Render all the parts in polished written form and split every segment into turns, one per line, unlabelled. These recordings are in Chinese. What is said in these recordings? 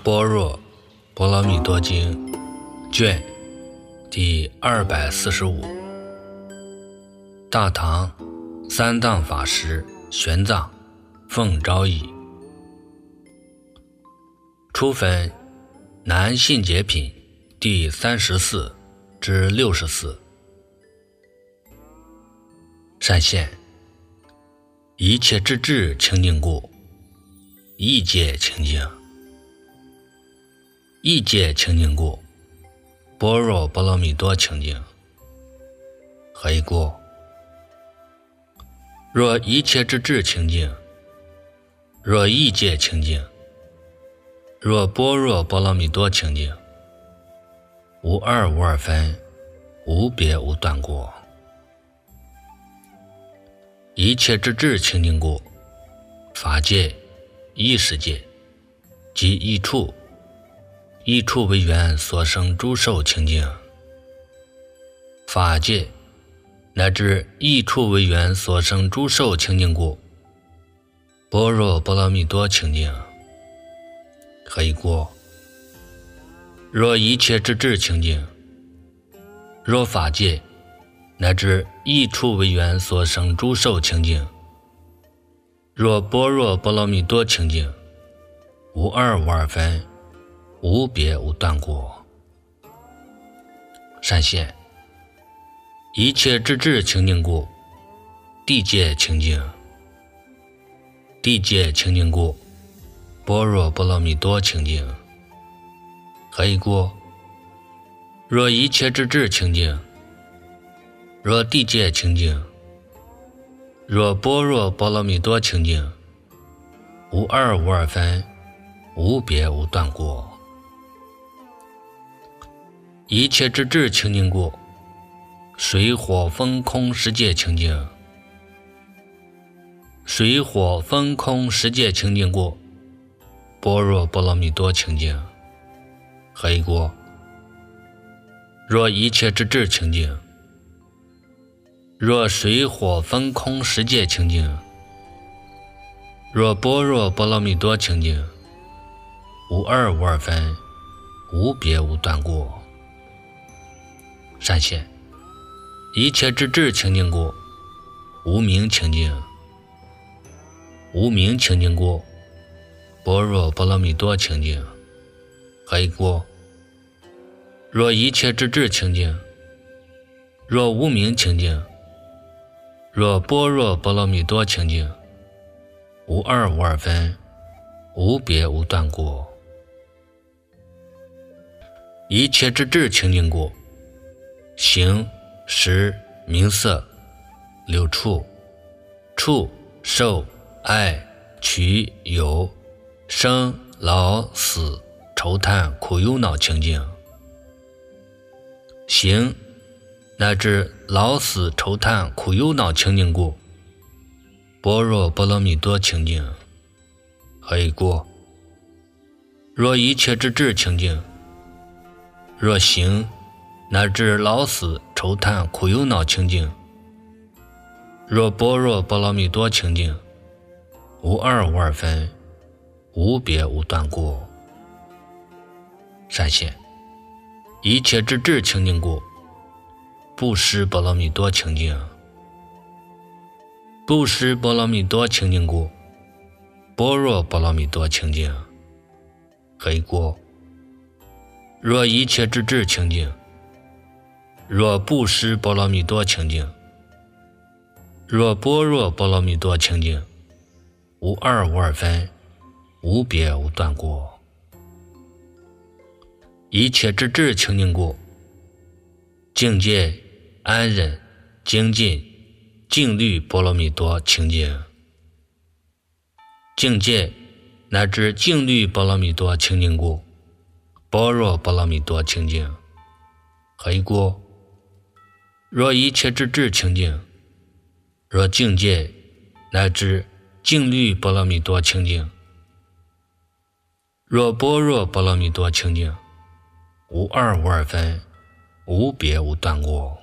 般若波罗蜜多经卷第245，大唐三藏法师玄奘奉诏译，初分南信解品第34至64。善现一切之智清净故，意界清净；意界清净故，般若波罗蜜多清净。何以故？若一切之智清净，若意界清净，若般若波罗蜜多清净，无二无二分，无别无断过。一切之智清净故，法界、意识界及异处，异处为缘所生诸受清净；法界乃至异处为缘所生诸受清净故，般若波罗蜜多清净。何以故？若一切之智清净，若法界乃至异处为缘所生诸受清净，若般若波罗蜜多清净，无二无二分，无别无断过。善现一切之智清净故，地界清净；地界清净故，般若波罗蜜多清净。何以故？若一切之智清净，若地界清净，若般若波罗蜜多清净，无二无二分，无别无断过。一切之智清净故，水火风空十界清净；水火风空十界清净故，般若波罗蜜多清净。何以故？若一切之智清净，若水火风空十界清净，若般若波罗蜜多清净，无二无二分，无别无断过。善现一切之智清净故，无明清净；无明清净故，般若波罗蜜多清净。何以故？若一切之智清净，若无明清净，若般若波罗蜜多清净，无二无二分，无别无断过。一切之智清净故，形、识、名色、六处、触、受、爱、取、有、生、老、死、愁叹、苦忧恼清净；形乃至老死愁叹苦忧恼清净故，般若波罗蜜多清净。何以故？若一切之智清净，若形乃至老死愁叹苦忧恼清净，若般若波罗蜜多清净，无二无二分，无别无断过。善现一切之智清净故，布施波罗蜜多清净；布施波罗蜜多清净故，般若波罗蜜多清净。何以故？若一切之智清净，若布施波罗蜜多清净，若般若波罗蜜多清净，无二无二分，无别无断过。一切之智清净故，境界、安忍、精进、静虑波罗蜜多清净；境界乃至静虑波罗蜜多清净故，般若波罗蜜多清净。何以故？若一切之智清净，若境界乃至静虑波罗蜜多清净，若般若波罗蜜多清净，无二无二分，无别无断过。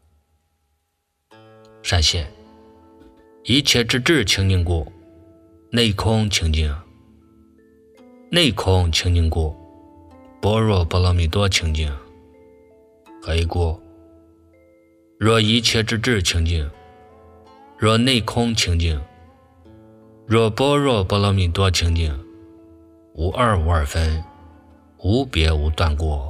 善现一切之智清净故，内空清净； 内空清净故，般若波罗蜜多清净。何以故？若一切之智清净，若内空清净，若般若波罗蜜多清净，无二无二分，无别无断过。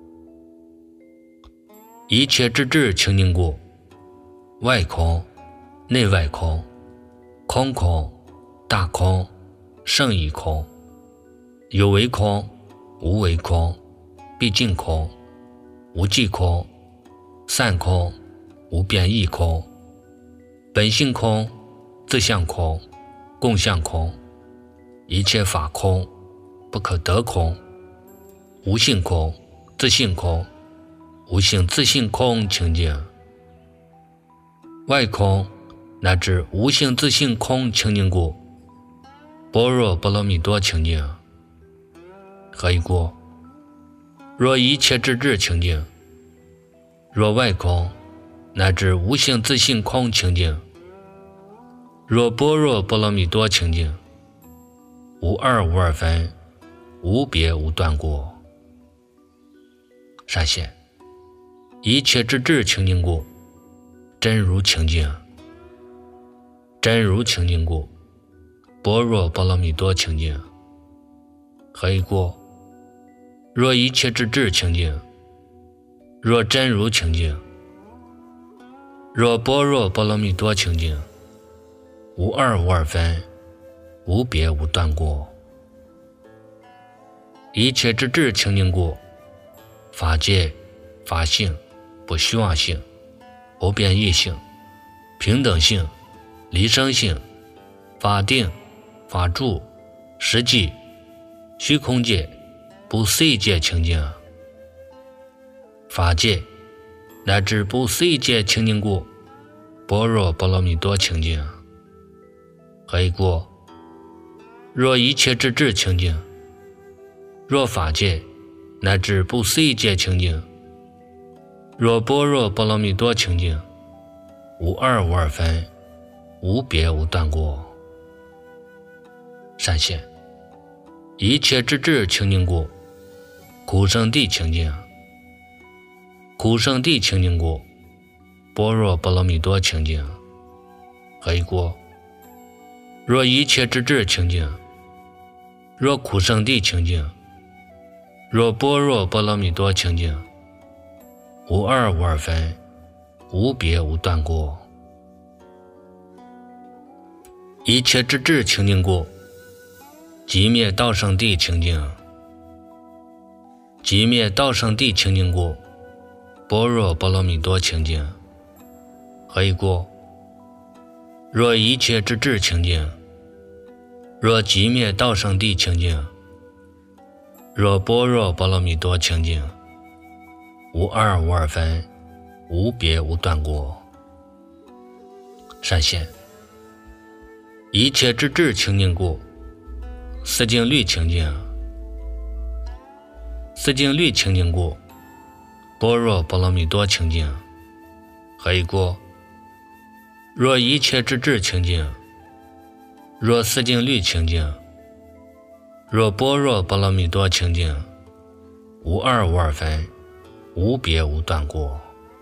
一切之智清净故，外空、内外空、空空、大空、胜义空、有为空、无为空、毕竟空、无际空、散空、无变异空、本性空、自相空、共相空、一切法空、不可得空、无性空、自性空、无性自性空清净。外空乃至无性自性空清净故，般若波罗蜜多清净。何以故？若一切之智清净，若外空乃至无性自性空清净，若般若波罗蜜多清净，无二无二分，无别无断过。善现一切之智清净故，真如清净。真如清净故，般若波罗蜜多清净。何以故？若一切之智清净，若真如清净，若般若波罗蜜多清净，无二无二分，无别无断过。一切之智清净故，法界、法性、不虚妄性、不变异性、平等性、离生性、法定、法住、实际、虚空界、不思议界清净。法界乃至不思议界清净故，般若波罗蜜多清净。何以故？若一切之智清净，若法界乃至不思议界清净，若般若波罗蜜多清净，无二无二分，无别无断过。善现一切之智清净故，苦圣地清净。苦圣地清净故，般若波罗蜜多清净。何以故？若一切之智清净，若苦圣地清净，若般若波罗蜜多清净，无二无二分，无别无断过。一切之智清净故，寂灭道圣地清净。寂灭道圣地清净故，般若波罗蜜多清净。何以故？若一切之智清净，若寂灭道圣地清净，若般若波罗蜜多清净，无二无二分，无别无断过。善现一切之智清净故，思境律清净。思境律清净故，般若波罗蜜多清净。何以故？若一切之智清净，若思境律清净，若般若波罗蜜多清净，无二无二分，无别无断过。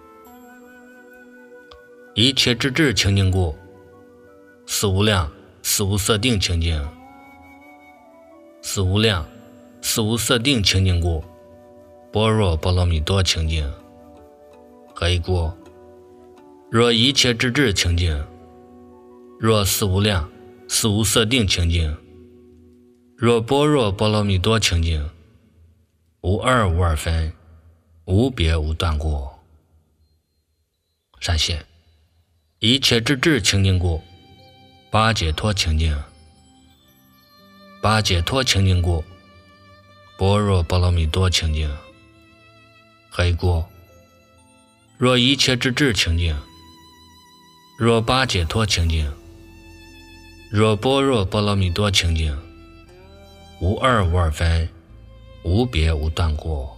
一切之智清净故，思无量、思无色定清净。思无量、思无色定清净故，般若波罗蜜多清净。何以故？若一切之智清净，若思无量、思无色定清净，若般若波罗蜜多清净，无二无二分，无别无断过。善现一切之智清净故，八解脱清净。八解脱清净故，般若波罗蜜多清净。何以故？若一切之智清净，若八解脱清净，若般若波罗蜜多清净，无二无二分，无别无断过。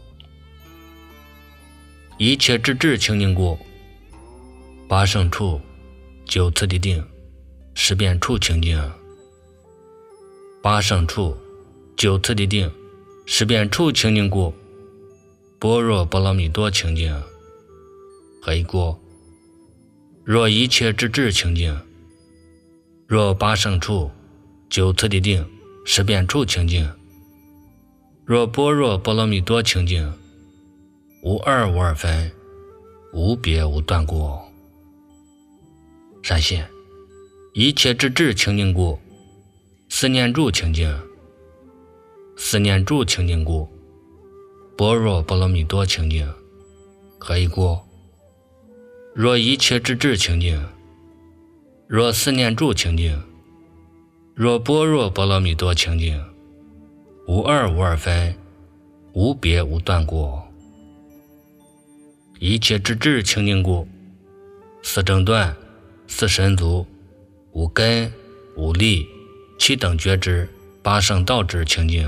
一切之智清净故，八圣处、九次第定、十遍处清净。八圣处、 九次地定，十遍处清净故，般若波罗蜜多清净。何以故？若一切之智清净，若八圣处，九次地定，十遍处清净，若般若波罗蜜多清净，无二无二分，无别无断故。闪现一切之智清净故，思念住清净，思念住清净故，般若波罗蜜多清净。何以故？若一切之智清净，若思念住清净，若般若波罗蜜多清净，无二无二分，无别无断故。一切之智清净故，四正断，四神足，五根，五力，七等觉知，八圣道智清净。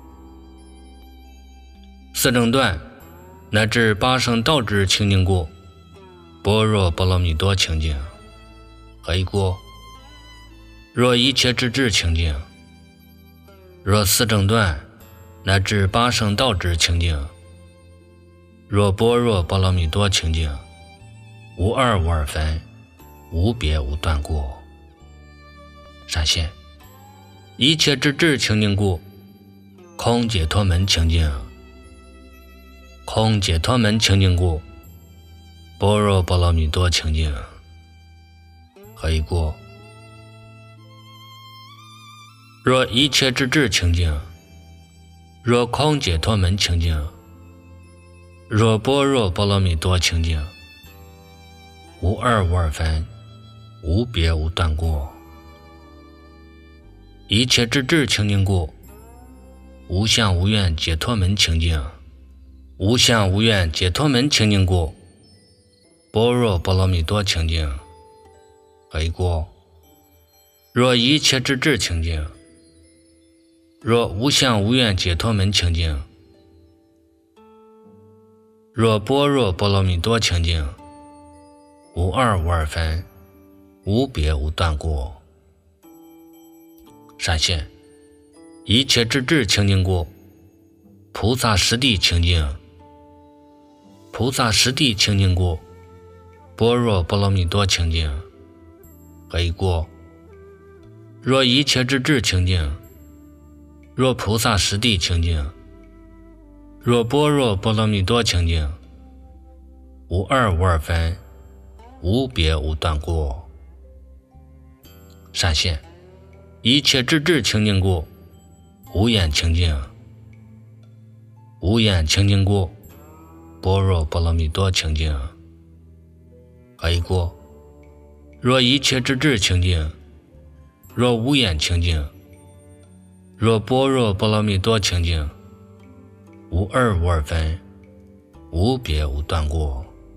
四正断乃至八圣道智清净故，般若波罗蜜多清净。何以故？若一切之智清净，若四正断乃至八圣道智清净，若般若波罗蜜多清净，无二无二分，无别无断故。闪现一切之智清净故，空解脱门清净。空解脱门清净故，般若波罗蜜多清净。何以故？若一切之智清净，若空解脱门清净，若般若波罗蜜多清净，无二无二分，无别无断故。一切之智清净故，无相无愿解脱门清净。无相无愿解脱门清净故，般若波罗蜜多清净。何以故？若一切之智清净，若无相无愿解脱门清净，若般若波罗蜜多清净，无二无二分，无别无断故。闪现一切之智清净故，菩萨实地清净。菩萨实地清净故，般若波罗蜜多清净。何以故？若一切之智清净，若菩萨实地清净，若般若波罗蜜多清净，无二无二分，无别无断故。闪现一切之智清净故，无眼清净。无眼清净故，般若波罗蜜多清净。何以故？若一切之智清净，若无眼清净，若般若波罗蜜多清净，无二无二分，无别无断故。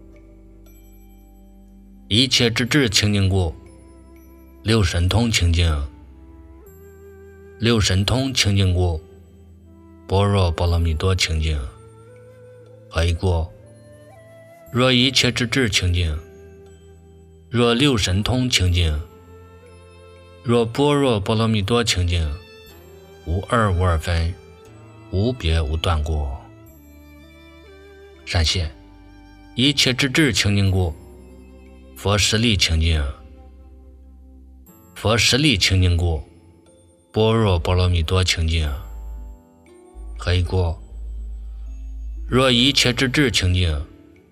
一切之智清净故，六神通清净。六神通清净故，般若波罗蜜多清净。何以故？若一切之智清净，若六神通清净，若般若波罗蜜多清净，无二无二分，无别无断故。闪现一切之智清净故，佛实力清净。佛实力清净故，般若波罗蜜多清净。何以故？若一切之智清净，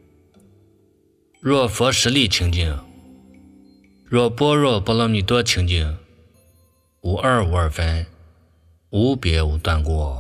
若佛实力清净，若般若波罗蜜多清净，无二无二分，无别无断故。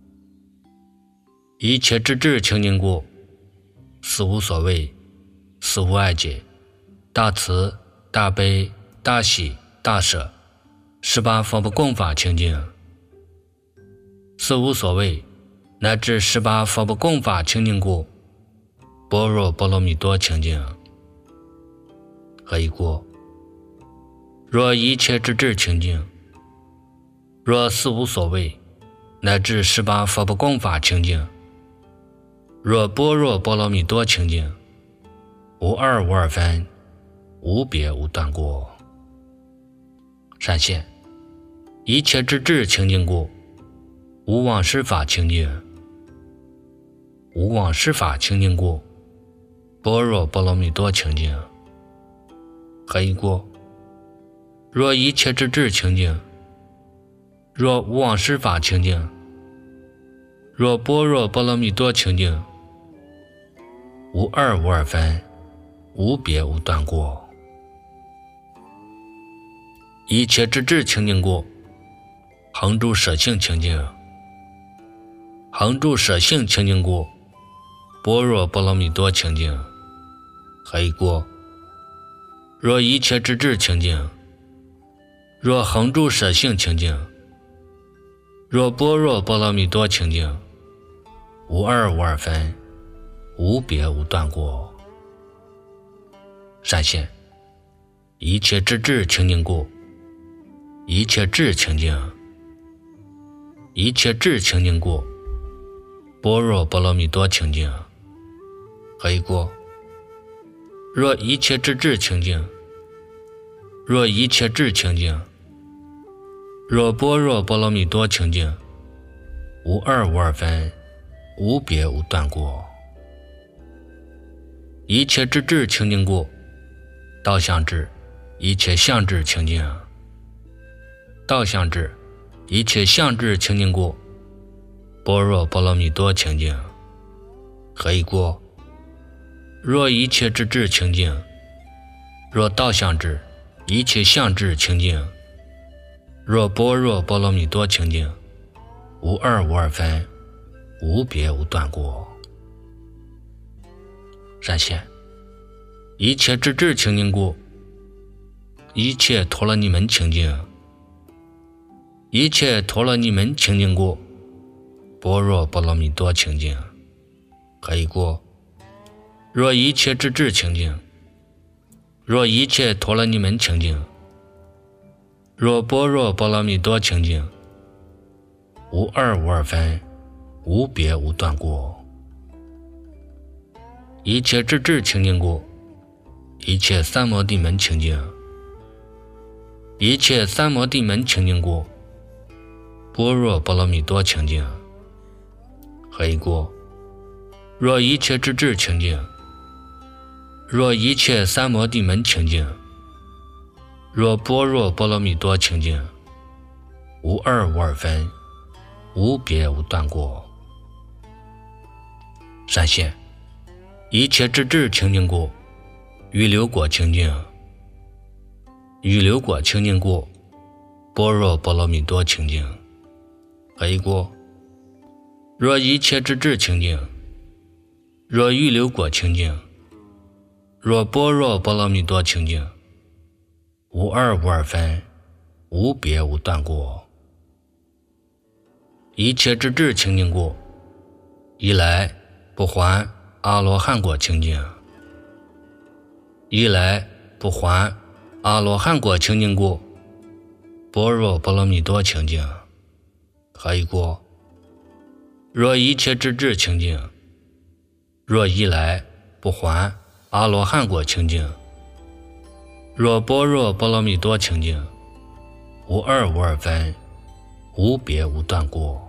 一切之智清净故，四无所谓，四无碍解，大慈大悲大喜大舍，18佛不共法清净。四无所谓乃至18佛不共法清净故，般若波罗蜜多清净。何以故？若一切之智清净，若四无所谓乃至18佛不共法清净，若般若波罗蜜多清净，无二无二分，无别无断故。闪现一切之智清净故， 无妄十法清净，无妄十法清净故，般若波罗蜜多清净。何以故？若一切之智清净，若无妄十法清净，若般若波罗蜜多清净，无二无二分，无别无断过。一切之智清净故，恒住舍性清净，恒住舍性清净故，般若波罗蜜多清净。何以故？若一切之智清净，若恒住舍性清净，若般若波罗蜜多清净，无二无二分，无别无断过。善现，一切之智清净故，一切智清净，一切智清净故，般若波罗蜜多清净。何以故？若一切之智清净，若一切智清净，若般若波罗蜜多清净，无二无二分，无别无断过。一切之智清净故，道相智，一切相智清净。道相智，一切相智清净故，般若波罗蜜多清净。何以故？若一切之智清净，若道相智，一切相智清净，若般若波罗蜜多清净，无二无二分，无别无断过。善现，一切之智清净故，一切陀罗尼门清净。一切陀罗尼门清净故，般若波罗蜜多清净。何以故？若一切之智清净，若一切陀罗尼门清净，若般若波罗蜜多清净，无二无二分，无别无断过。一切之智清净故，一切三摩地门清净。一切三摩地门清净故，般若波罗蜜多清净。何以故？若一切之智清净，若一切三摩地门清净，若般若波罗蜜多清净，无二无二分，无别无断过。善现，一切之智清净故，预流果清净。预流果清净故，般若波罗蜜多清净。何以故？若一切之智清净，若预流果清净，若般若波罗蜜多清净，无二无二分，无别无断过。一切之智清净故，一来不还阿罗汉果清净。一来不还阿罗汉果清净故，般若波罗蜜多清净。何以故？若一切之智清净，若一来不还阿罗汉果清净，若般若波罗蜜多清净，无二无二分，无别无断过。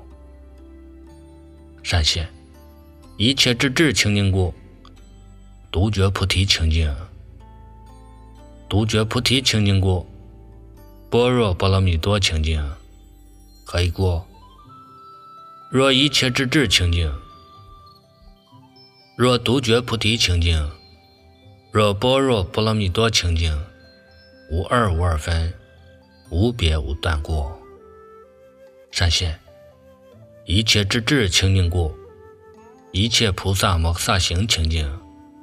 善现，一切之智清净故，独觉菩提清净。独觉菩提清净故，般若波罗蜜多清净。何以故？若一切之智清净，若独觉菩提清净，若般若波罗蜜多清净，无二无二分，无别无断过。善现，一切之智清净故，一切菩萨摩诃萨行清净。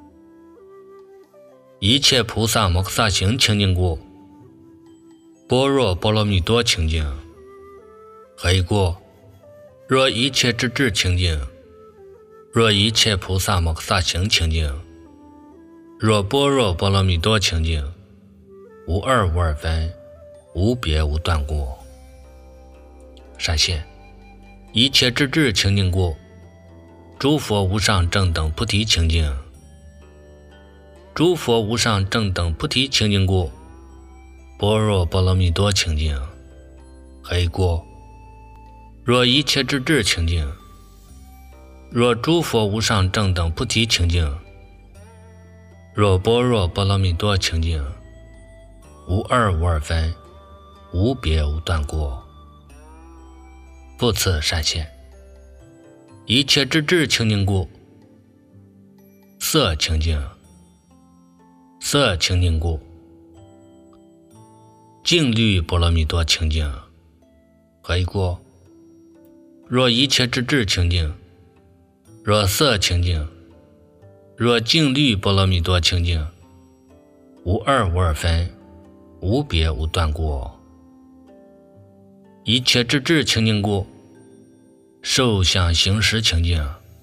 一切菩萨摩诃萨行清净故，般若波罗蜜多清净。何以故？若一切之智清净，若一切菩萨摩诃萨行清净，若般若波罗蜜多清净，无二无二分，无别无断过。善现，一切之智清净故，诸佛无上正等菩提清净。诸佛无上正等菩提清净故，般若波罗蜜多清净。何以故？ 若一切之智清净，若诸佛无上正等菩提清净，若般若波罗蜜多清净，无二无二分，无别无断过，复次善现。一切之智清净故，色清净，色清净故，净律波罗蜜多清净，何以故？若一切之智清净，若色清净，若净律波罗蜜多清净，无二无二分，无别无断过。一切之智清净故，受想行识清净，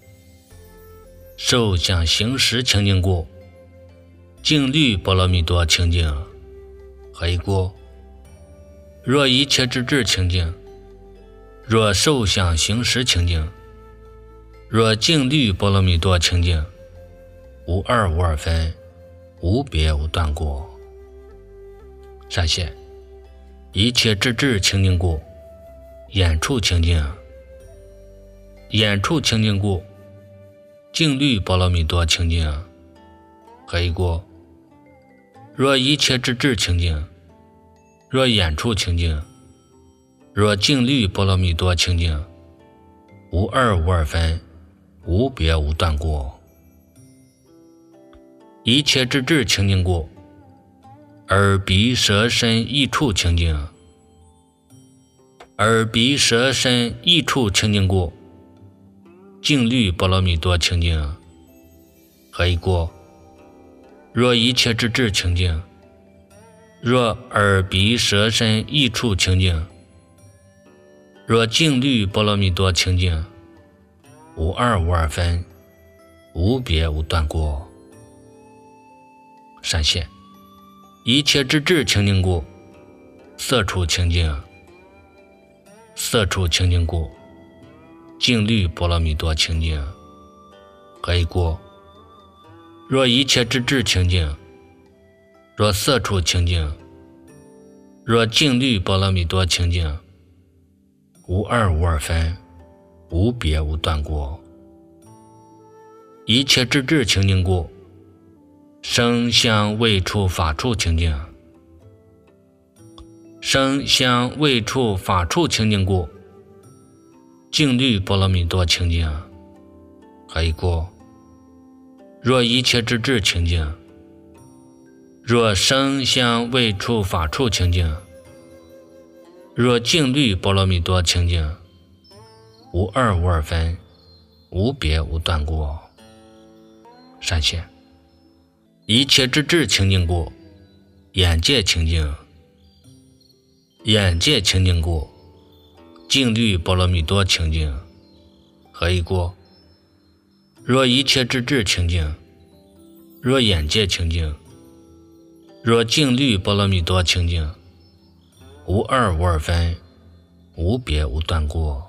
受想行识清净故，净律波罗蜜多清净，何以故？若一切之智清净，若受想行识清净，若净律波罗蜜多清净，无二无二分，无别无断过。善现。一切之智清净故，眼处清净，眼处清净故，净律波罗蜜多清净，何以故？若一切之智清净，若眼处清净，若净律波罗蜜多清净，无二无二分，无别无断过。一切之智清净故，耳鼻舌身意处清净，耳鼻舌身意处清净故，净律波罗蜜多清净，何以故？若一切之智清净，若耳鼻舌身意处清净，若净律波罗蜜多清净，无二无二分，无别无断过。善现。一切之智清净故，色处清净，色处清净故，净律波罗蜜多清净，何以故？若一切之智清净，若色处清净，若净律波罗蜜多清净，无二无二分，无别无断过。一切之智清净故，声香味触法处清净，声香味触法处清净故，净律波罗蜜多清净，何以故？若一切之智清净，若声香味触法处清净，若净律波罗蜜多清净，无二无二分，无别无断过。善现。一切之智清净故，眼界清净，眼界清净故，净律波罗蜜多清净，何以故？若一切之智清净，若眼界清净，若净律波罗蜜多清净，无二无二分，无别无断过。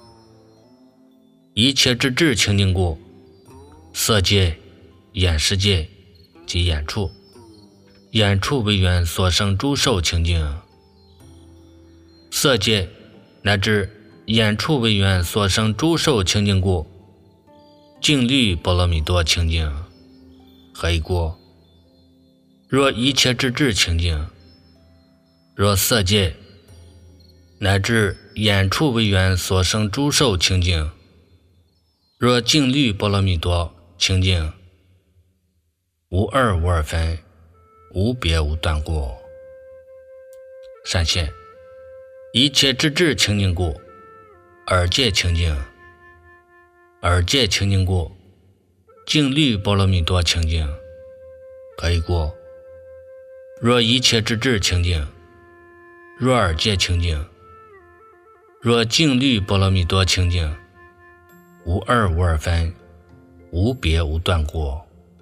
一切之智清净故，色界、眼识界及眼处，眼处为缘所生诸受清净，色界乃至眼处为缘所生诸受清净故，净律波罗蜜多清净，何以故？若一切之智清净，若色界乃至眼处为缘所生诸受清净，若净律波罗蜜多清净，无二无二分，无别无断过。善现。一切之智清净故，耳界清净，耳界清净故，净律波罗蜜多清净，何以故？若一切之智清净，若耳界清净，若净律波罗蜜多清净，无二无二分，无别无断过。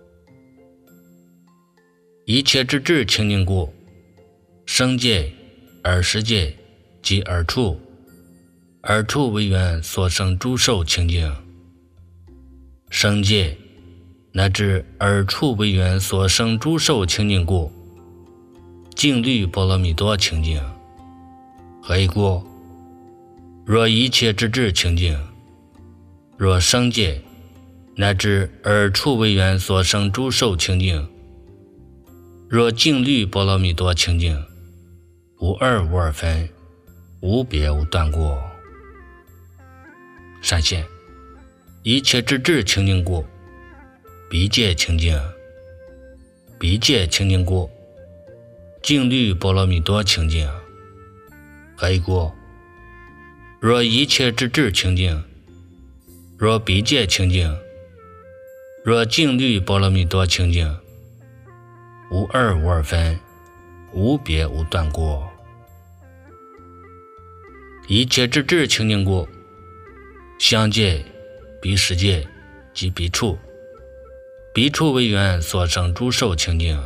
一切之智清净故，声界、耳识界及耳处，耳处为缘所生诸受清净，声界乃至耳处为缘所生诸受清净故，净律波罗蜜多清净，何以故？ 若一切之智清净，若生界乃至二处为缘所生诸受清净，若净律波罗蜜多清净，无二无二分，无别无断过。闪现一切之智清净故，彼界清净，彼界清净故，净律波罗蜜多清净。何故？若一切之智清净，若彼界清净，若净律波罗蜜多清净，无二无二分，无别无断过。一切之智清净故，相界、彼世界及彼处，彼处为缘所生诸受清净，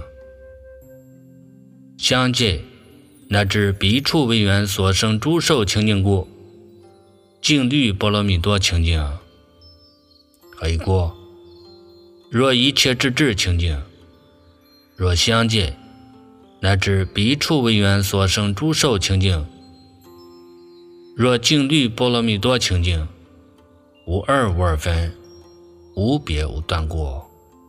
相界乃至彼处为缘所生诸受清净故，净律波罗蜜多清净。何故？若一切之智清净，若相界乃至彼处为缘所生诸受清净，若净律波罗蜜多清净，无二无二分，无别无断过。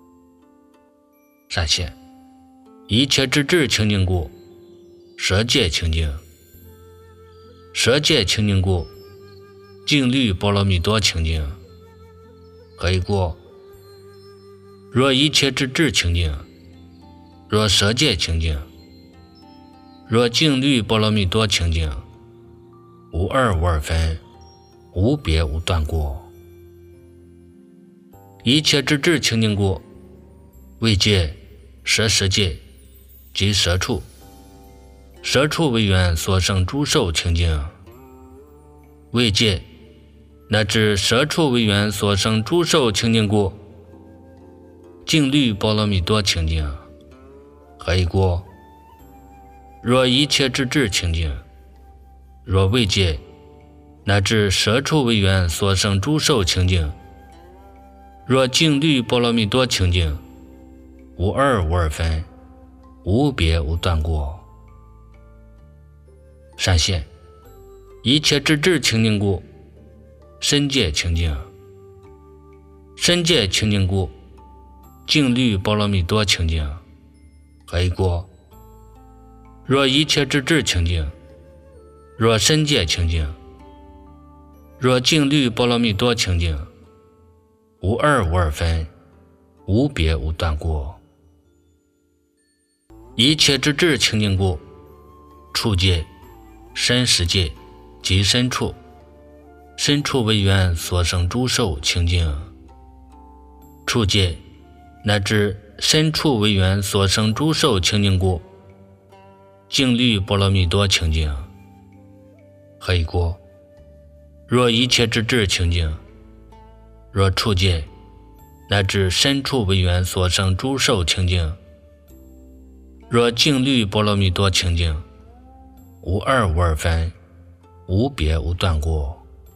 闪现一切之智清净故，舍界清净，舍界清净故，净律波罗蜜多清净。何故？若一切之智清净，若舍界清净，若净律波罗蜜多清净，无二无二分，无别无断过。一切之智清净故，为界、舍世界及舍处，舍处为缘所生诸受清净，为界乃至舍处为缘所生诸受清净故，净律波罗蜜多清净。何故？若一切之智清净，若为界乃至舍处为缘所生诸受清净，若净律波罗蜜多清净，无二无二分，无别无断过。闪现一切之智清净故，身界清净，身界清净故，净律波罗蜜多清净。何故？若一切之智清净，若身界清净，若净律波罗蜜多清净，无二无二分，无别无断过。一切之智清净故，处界、身世界及身处，身处为缘所生诸受清净，处界乃至身处为缘所生诸受清净故，净律波罗蜜多清净。何故？若一切之智清净，若处界乃至身处为缘所生诸受清净，若净律波罗蜜多清净，无二无二分，无别无断过。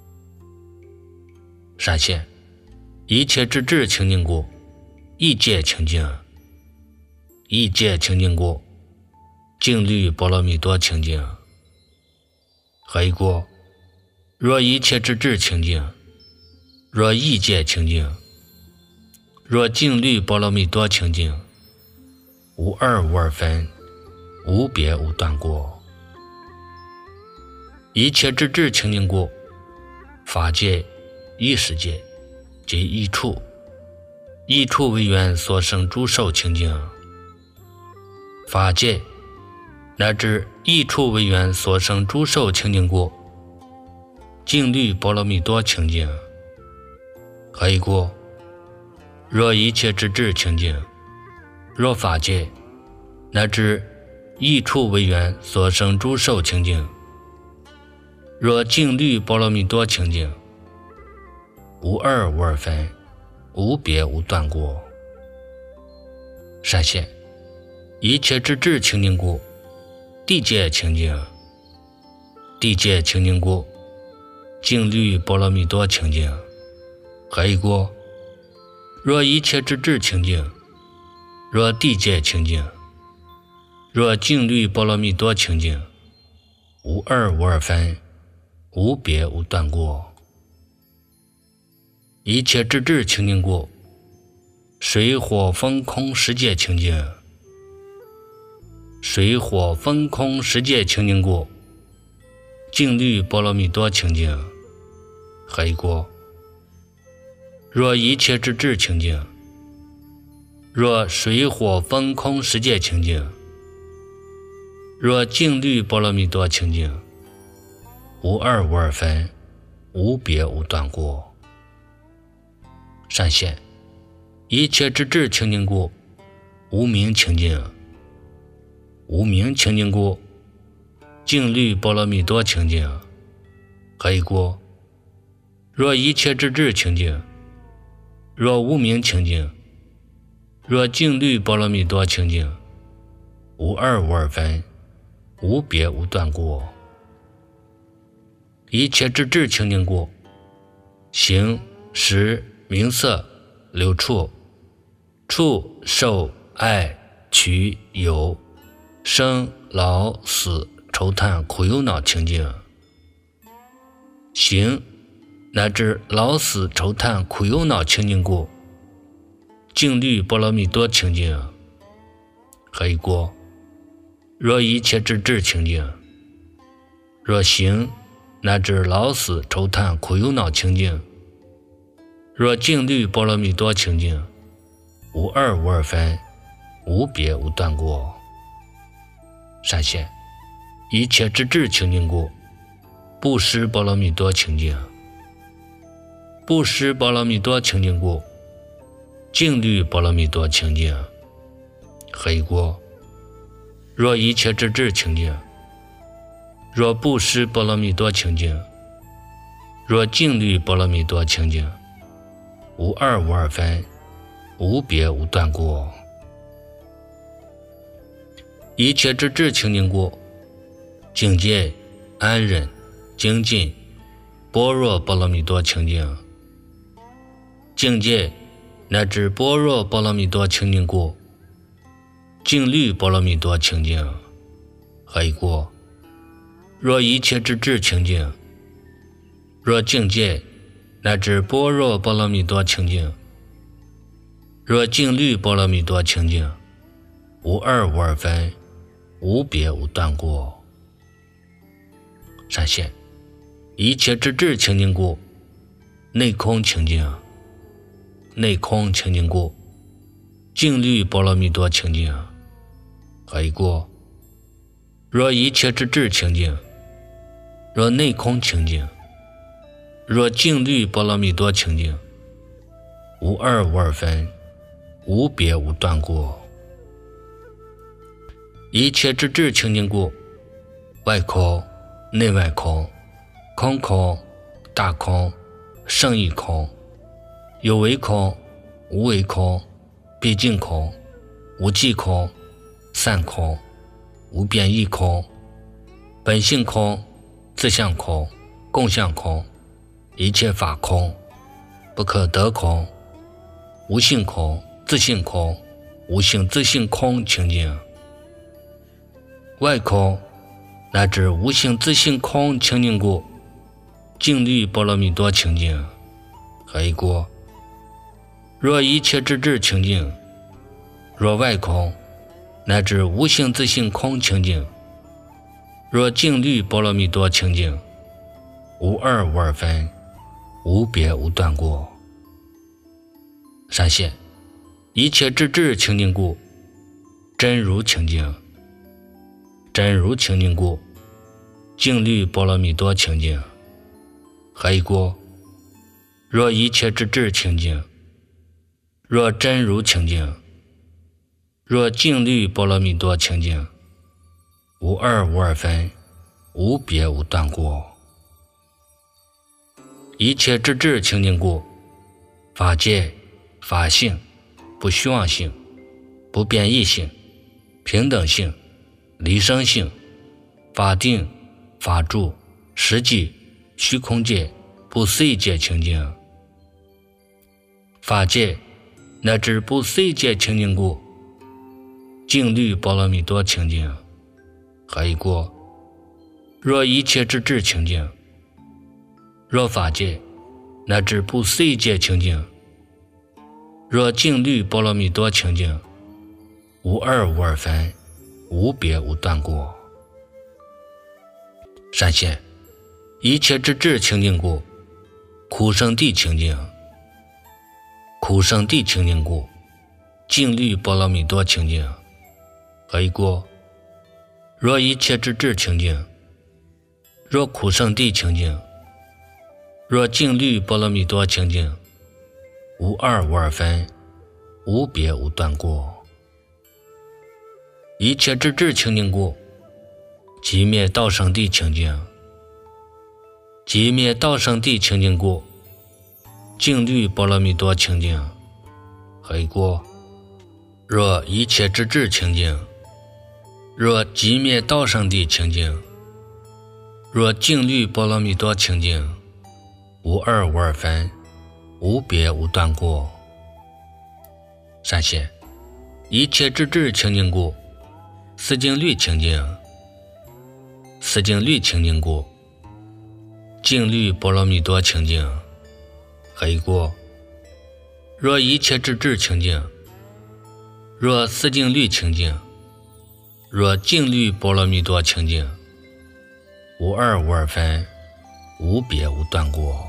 闪现一切之智清净故，意界清净，意界清净故，净律波罗蜜多清净。何故？若一切之智清净，若意界清净，若净律波罗蜜多清净，无二无二分，无别无断过。一切之智清净故，法界、意识界及意处，意处为缘所生诸受清净，法界乃至意处为缘所生诸受清净故，净律波罗蜜多清净。何故？若一切之智清净，若法界乃至意处为缘所生诸受清净，若净律波罗蜜多清净，无二无二分，无别无断过。闪现一切之智清净故，地界清净，地界清净故，净律波罗蜜多清净。何故？若一切之智清净，若地界清净，若净律波罗蜜多清净，无二无二分， 无别无断过。一切之智清净故，水火风空世界清净。水火风空世界清净故，净律波罗蜜多清净。何以故？若一切之智清净，若水火风空世界清净，若净律波罗蜜多清净，无二无二分，无别无断过。善现一切之智清净故，无明清净。无明清净故，净律波罗蜜多清净。何以故？若一切之智清净，若无明清净，若净律波罗蜜多清净，无二无二分，无别无断过。一切之智清净故，形识名色六处，触受爱取有生老死愁叹苦忧恼清净。行乃至老死愁叹苦忧恼清净故，净律波罗蜜多清净。何以故？若一切之智清净，若行乃至老死愁叹苦忧恼清净，若净律波罗蜜多清净，无二无二分，无别无断过。善现一切之智清净故，布施波罗蜜多清净。布施波罗蜜多清净故，净律波罗蜜多清净。何以故？若一切之智清净，若布施波罗蜜多清净，若净律波罗蜜多清净，无二无二分，无别无断过。一切之智清净故，境界安忍精进般若波罗蜜多清净。境界乃至般若波罗蜜多清净故，净律波罗蜜多清净。何以故？若一切之智清净，若境界乃至般若波罗蜜多清净，若净律波罗蜜多清净，无二无二分，无别无断过。善现一切之智清净故，内空清净。内空清净故，净律波罗蜜多清净。何以故？若一切之智清净，若内空清净，若净律波罗蜜多清净，无二无二分，无别无断过。一切之智清净故，外空内外空，空空大空胜义空，有为空无为空，毕竟空无际空，散空无变异空，本性空自相空共相空，一切法空不可得空，无性空自性空无性自性空清净。外空乃至无性自性空清净故，净律波罗蜜多清净。何以故？若一切之智清净，若外空乃至无性自性空清净，若净律波罗蜜多清净，无二无二分，无别无断过。善现一切之智清净故，真如清净。真如清净故，净律波罗蜜多清净。何以故？若一切之智清净，若真如清净，若净律波罗蜜多清净，无二无二分，无别无断过。一切之智清净故，法界法性不虚妄性不变异性平等性离生性法定法住实际虚空界不思议界清净。法界乃至不思议界清净故，净律波罗蜜多清净。何以故？若一切之智清净， 若法界乃至不思议界清净，若净律波罗蜜多清净，无二无二分，无别无断过。善现一切之智清净故，苦生地清净，苦生地清净故，净律波罗蜜多清净。何以故？若一切之智清净，若苦生地清净，若净律波罗蜜多清净，无二无二分，无别无断过。一切之智清净故，即灭道生地清净，即灭道生地清净故，净律波罗蜜多清净。何以故？若一切之智清净，若即灭道生地清净，若净律波罗蜜多清净，无二无二分，无别无断过。善现一切之智清净故，思净律清净，思净律清净故，净律波罗蜜多清净。何以故？若一切之智清净，若思净律清净，若净律波罗蜜多清净，无二无二分，无别无断过。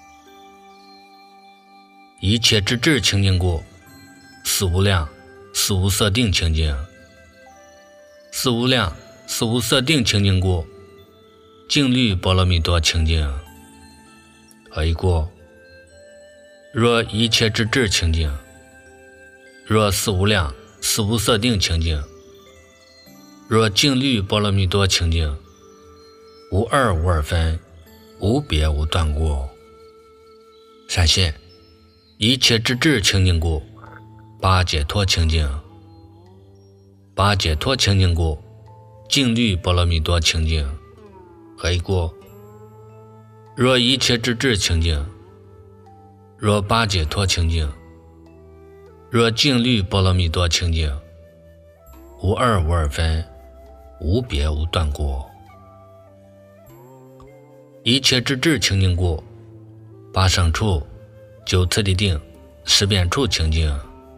一切之智清净故，思无量思无色定清净，思无量思无色定清净故，净律波罗蜜多清净。何以故？若一切之智清净，若思无量思无色定清净，若净律波罗蜜多清净，无二无二分，无别无断过。善现一切之智清净故，八解脱清净，八解脱清净故，净律波罗蜜多清净。何以故？若一切之智清净，若八解脱清净，若净律波罗蜜多清净，无二无二分，无别无断过。一切之智清净故，八胜处九次第定十遍处清净，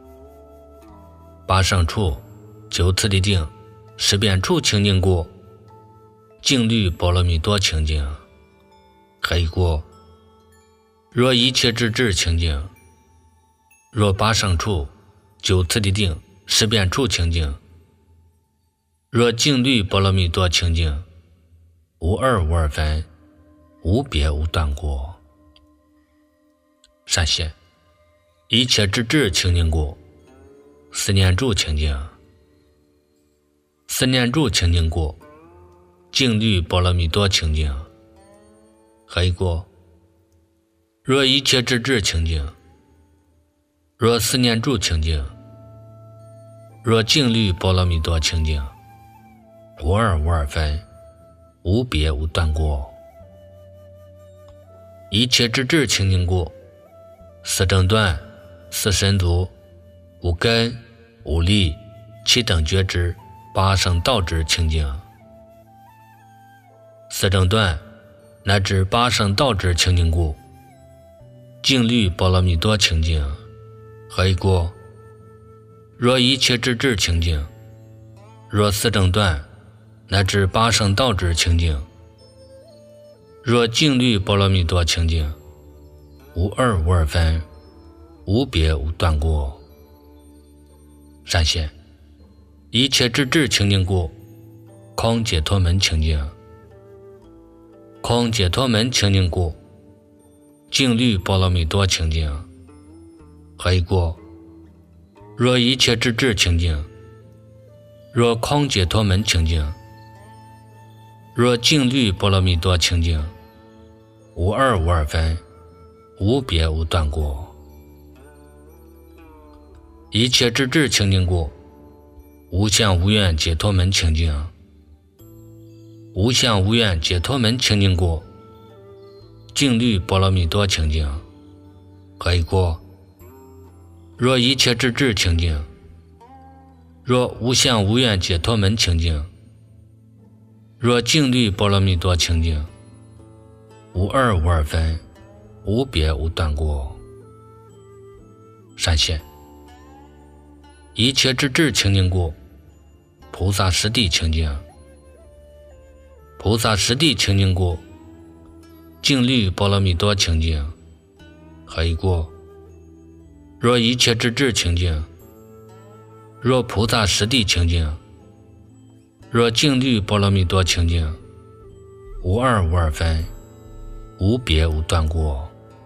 八胜处九次第定十遍处清净故，净律波罗蜜多清净。何以故？若一切之智清净，若八胜处九次第定十遍处清净，若净律波罗蜜多清净，无二无二分，无别无断过。善现一切之智清净故，思念住清净，思念住清净故，净律波罗蜜多清净。何以故？若一切之智清净，若思念住清净，若净律波罗蜜多清净，无二无二分，无别无断过。一切之智清净故，四正断四神足无根无力七等觉知八圣道之清净，四正断乃至八圣道之清净故，净律波罗蜜多清净。何以故？若一切之智清净，若四正断乃至八圣道之清净，若净律波罗蜜多清净，无二无二分，无别无断过。善现一切之智清净故，空解脱门清净，空解脱门清净故，净律波罗蜜多清净。何以故？若一切之智清净，若空解脱门清净，若净律波罗蜜多清净，无二无二分，无别无断过。一切之智清净故，无相无愿解脱门清净，无相无愿解脱门清净故，净律波罗蜜多清净。何以故？若一切之智清净，若无相无愿解脱门清净，若净律波罗蜜多清净， 无二无二分，无别无断过。闪现一切之智清净故，菩萨实地清净。菩萨实地清净故，净律波罗蜜多清净。何以故？若一切之智清净，若菩萨实地清净，若净律波罗蜜多清净，无二无二分，无别无断过。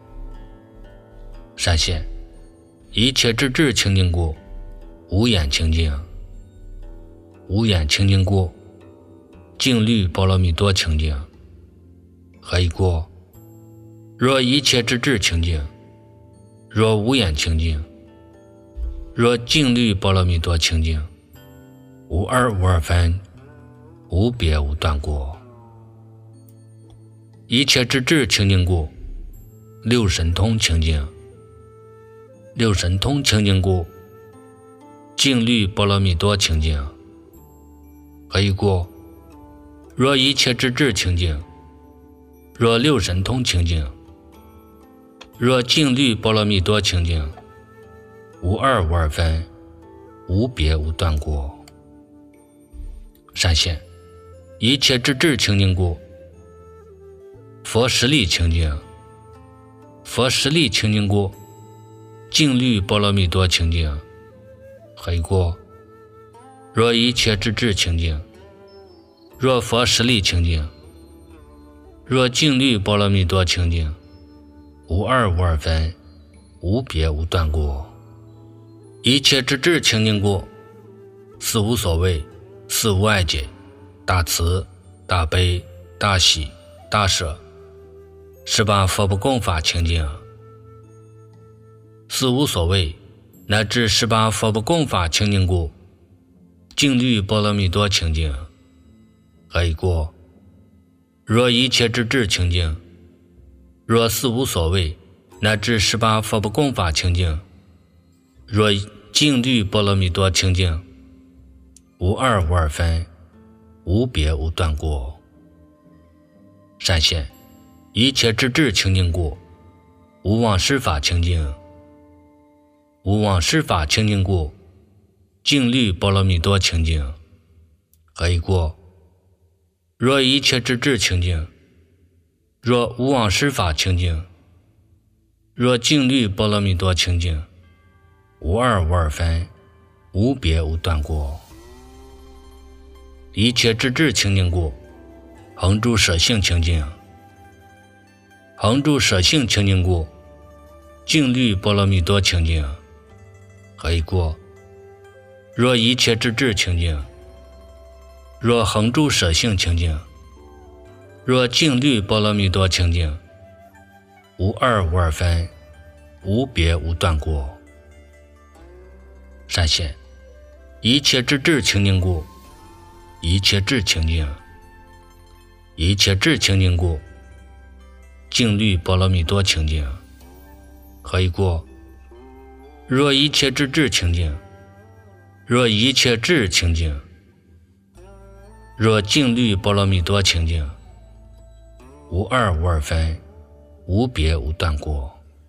闪现一切之智清净故，无眼清净。无眼清净故，净律波罗蜜多清净。何以故？若一切之智清净，若无眼清净，若净律波罗蜜多清净，无二无二分，无别无断过。一切之智清净故，六神通清净。六神通清净故，净律波罗蜜多清净。何以故？若一切之智清净，若六神通清净，若净律波罗蜜多清净，无二无二分，无别无断过。闪现一切之智清净故，佛实力清净。佛实力清净故，净律波罗蜜多清净。何以故？若一切之智清净，若佛实力清净，若净律波罗蜜多清净，无二无二分，无别无断过。一切之智清净故，四无所谓，四无碍解，大慈大悲大喜大舍，十八佛不共法清净。四无所谓乃至十八佛不共法清净故，净律波罗蜜多清净。何以故？若一切之智清净，若四无所谓乃至十八佛不共法清净，若净律波罗蜜多清净，无二无二分，无别无断过。闪现一切之智清净故，无妄施法清净。无妄施法清净故，净律波罗蜜多清净。何以故？若一切之智清净，若无妄施法清净，若净律波罗蜜多清净，无二无二分，无别无断过。一切之智清净故，恒住舍性清净。恒住舍性清净故，净律波罗蜜多清净。何以故？若一切之智清净，若恒住舍性清净，若净律波罗蜜多清净，无二无二分，无别无断过。闪现一切之智清净故，一切智清净。一切智清净故，净律波罗蜜多清净。何以故？若一切之智清净，若一切智清净，若净律波罗蜜多清净，无二无二分，无别无断过。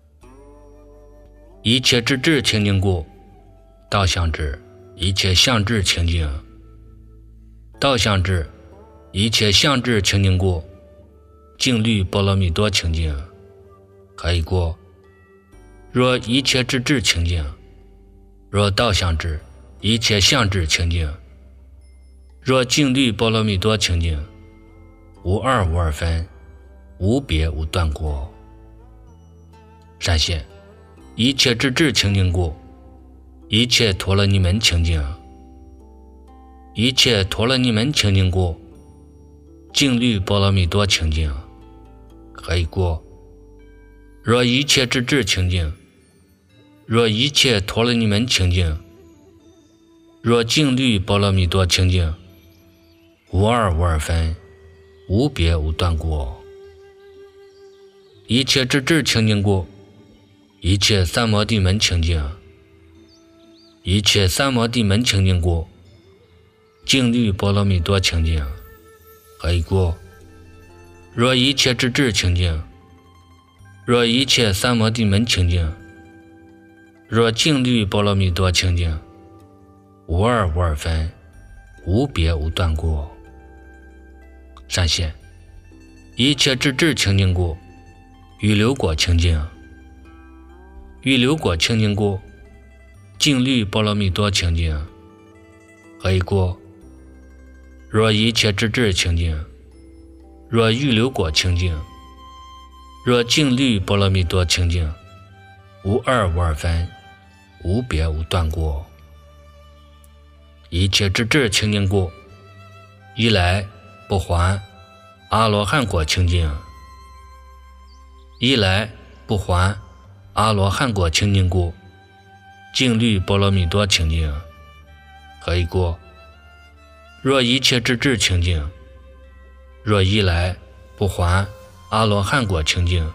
一切之智清净故，道相智一切相智清净。道相智一切相智清净故，净律波罗蜜多清净。何以故？若一切之智清净，若道相智一切相智清净，若净律波罗蜜多清净，无二无二分，无别无断过。闪现一切之智清净故，一切陀罗尼门清净。一切陀罗尼门清净故，净律波罗蜜多清净。何以故？若一切之智清净，若一切陀罗尼门清净，若净律波罗蜜多清净，无二无二分，无别无断过。一切之智清净故，一切三摩地门清净。一切三摩地门清净故，净律波罗蜜多清净。何以故？ 若一切智智清净，若一切三摩地门清净，若净律波罗蜜多清净，无二无二分，无别无断故。善现一切智智清净故，预流果清净，预流果清净故，净律波罗蜜多清净。何以故？若一切智智清净，若预流果清净，若净律波罗蜜多清净，无二无二分，无别无断故。一切智智清净故，一来不还阿罗汉果清净，一来不还阿罗汉果清净故，净律波罗蜜多清净。何以故？若一切智智清净，若一来不还阿罗汉果清净，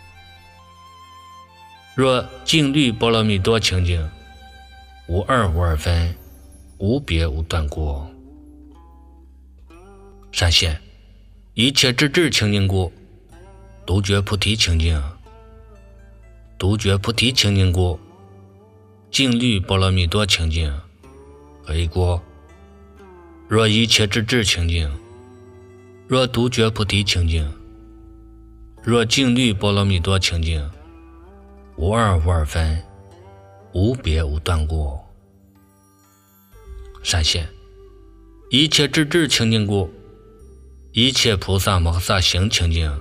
若净律波罗蜜多清净，无二无二分，无别无断故。善现一切智智清净故，独觉菩提清净，独觉菩提清净故，净律波罗蜜多清净。何以故？若一切智智清净，若独觉菩提清净，若净律波罗蜜多清净，无二无二分，无别无断故。善现一切智智清净故，一切菩萨摩诃萨行清净，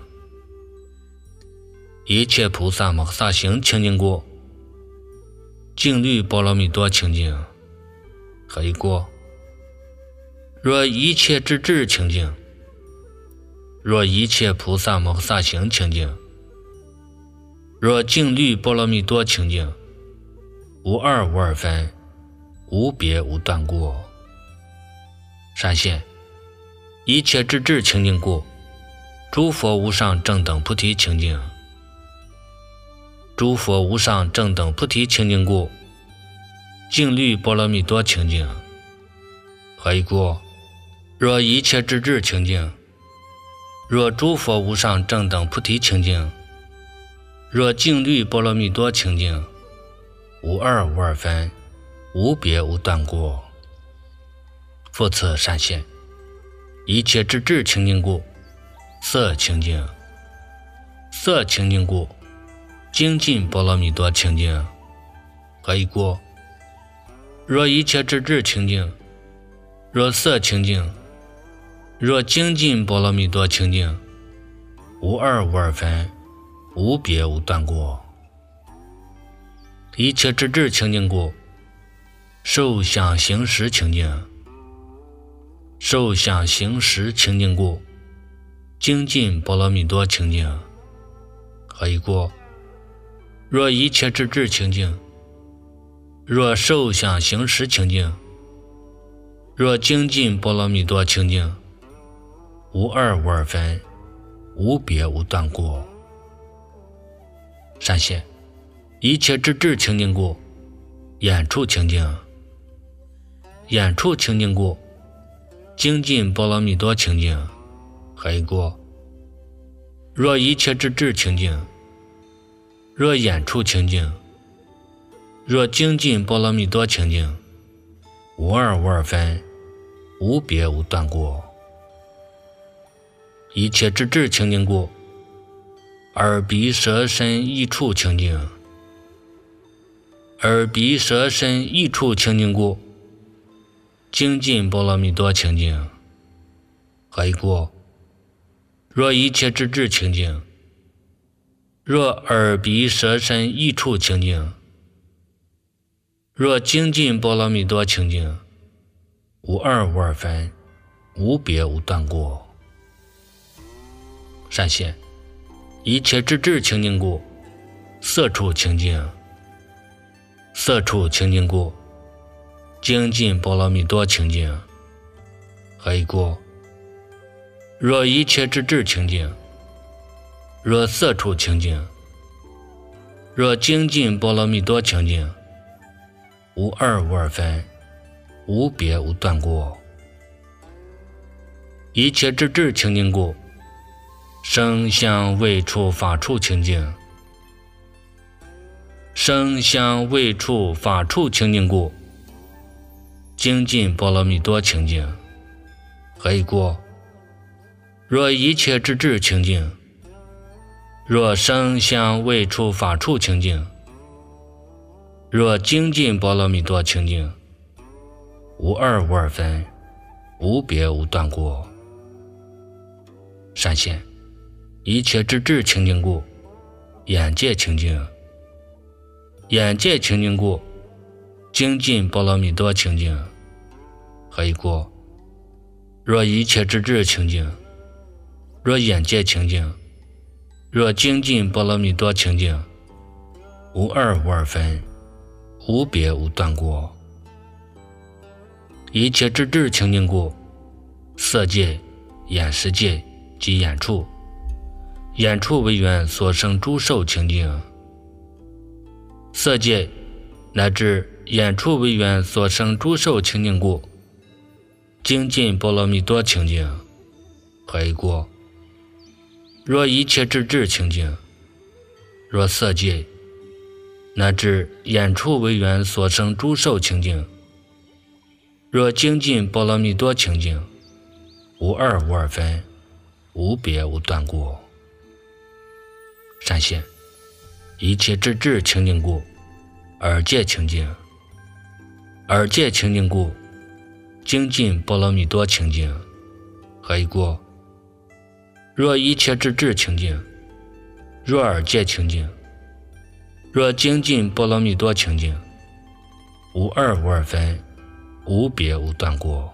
一切菩萨摩诃萨行清净故，净律波罗蜜多清净。何以故？若一切智智清净，若一切菩萨摩诃萨行清净，若净律波罗蜜多清净，无二无二分，无别无断故。善现一切智智清净故，诸佛无上正等菩提清净，诸佛无上正等菩提清净故，净律波罗蜜多清净。何以故？若一切智智清净，若诸佛无上正等菩提清净，若净律波罗蜜多清净，无二无二分，无别无断故。复次善现一切智智清净故，色清净，色清净故，精进波罗蜜多清净。何以故？若一切智智清净，若色清净，若精进波罗蜜多清净，无二无二分，无别无断故。一切智智清净故，受想行识清净，受想行识清净故，精进波罗蜜多清净。何以故？若一切智智清净，若受想行识清净，若精进波罗蜜多清净，无二无二分，无别无断故。善现一切智智清净故，眼处清净，眼处清净故，精进波罗蜜多清净。何以故？若一切智智清净，若眼处清净，若精进波罗蜜多清净，无二无二分，无别无断故。一切智智清净故，耳鼻舌身意处清净，耳鼻舌身意处清净故，精进波罗蜜多清净。何以故？若一切智智清净，若耳鼻舌身意处清净，若精进波罗蜜多清净，无二无二分，无别无断故。善现一切智智清净故，色处清净，色处清净故，精进波罗蜜多清净。何以故？若一切智智清净，若色处清净，若精进波罗蜜多清净，无二无二分，无别无断故。一切智智清净故， 声香味触法处清净，声香味触法处清净故，精进波罗蜜多清净。何以故？若一切之智清净，若声香味触法处清净，若精进波罗蜜多清净，无二无二分，无别无断过。善现一切之智清净故，眼界清净，眼界清净故，精进波罗蜜多清净。何以故？若一切之智清净，若眼界清净，若精进波罗蜜多清净，无二无二分，无别无断过。一切之智清净故，色界、眼识界及眼处，眼处为缘所生诸受清净，色界乃至眼处为缘所生诸受清净故，精进波罗蜜多清净。何以故？若一切之智清净，若色界乃至眼处为缘所生诸受清净，若精进波罗蜜多清净，无二无二分，无别无断过。善现一切之智清净故，耳界清净，耳界清净故，精进波罗蜜多清净。何以故？若一切之智清净，若耳界清净，若精进波罗蜜多清净，无二无二分，无别无断过。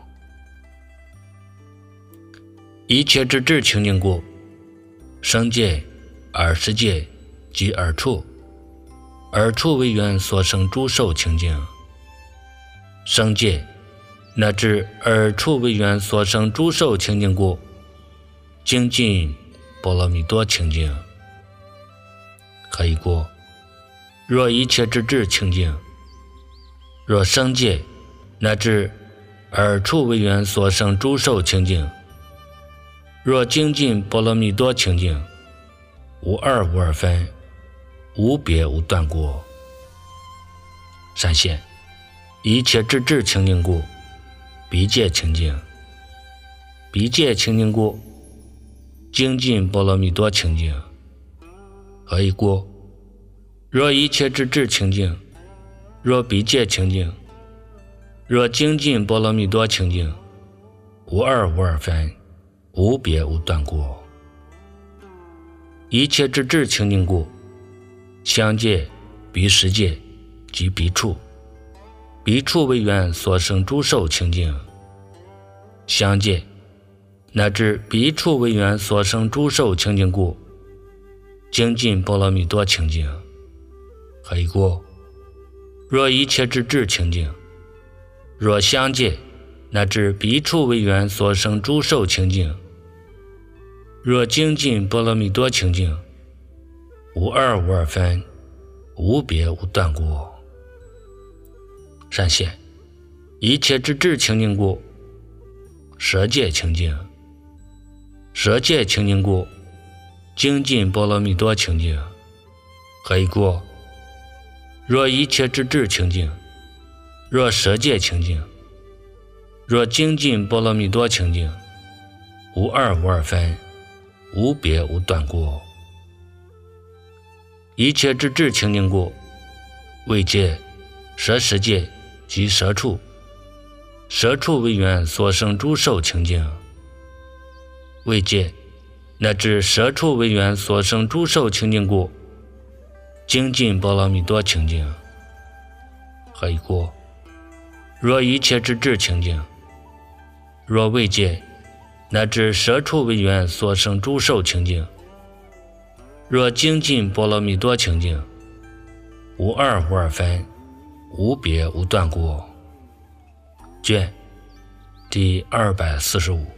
一切之智清净故，声界、耳识界及耳处，耳处为缘所生诸受清净，声界乃至耳处为缘所生诸受清净故，精进波罗蜜多清净。何以故？若一切之智清净，若声界乃至耳处为缘所生诸受清净，若精进波罗蜜多清净，无二无二分，无别无断过。善现一切之智清净故，鼻界清净，鼻界清净故，精进波罗蜜多清净。何以故？若一切之智清净，若鼻界清净，若精进波罗蜜多清净，无二无二分，无别无断过。一切之智清净故，香界、鼻识界及鼻处，鼻处为缘所生诸受清净，香界乃至鼻处为缘所生诸受清净故，精进波罗蜜多清净。何以故？若一切之智清净，若香界乃至鼻处为缘所生诸受清净，若精进波罗蜜多清净，无二无二分，无别无断过。善现一切之智清净故，舌界清净，舌界清净故，精进波罗蜜多清净。何以故？若一切之智清净，若舌界清净，若精进波罗蜜多清净，无二无二分，无别无断过。一切之智清净故，味界、舌识界及舌处，舌处为缘所生诸受清净，味界乃至舌处为缘所生诸受清净故，精进波罗蜜多清净。何以故？若一切之智清净，若味界乃至舌处为缘所生诸受清净，若精进波罗蜜多清净，无二无二分，无别无断过。卷第245。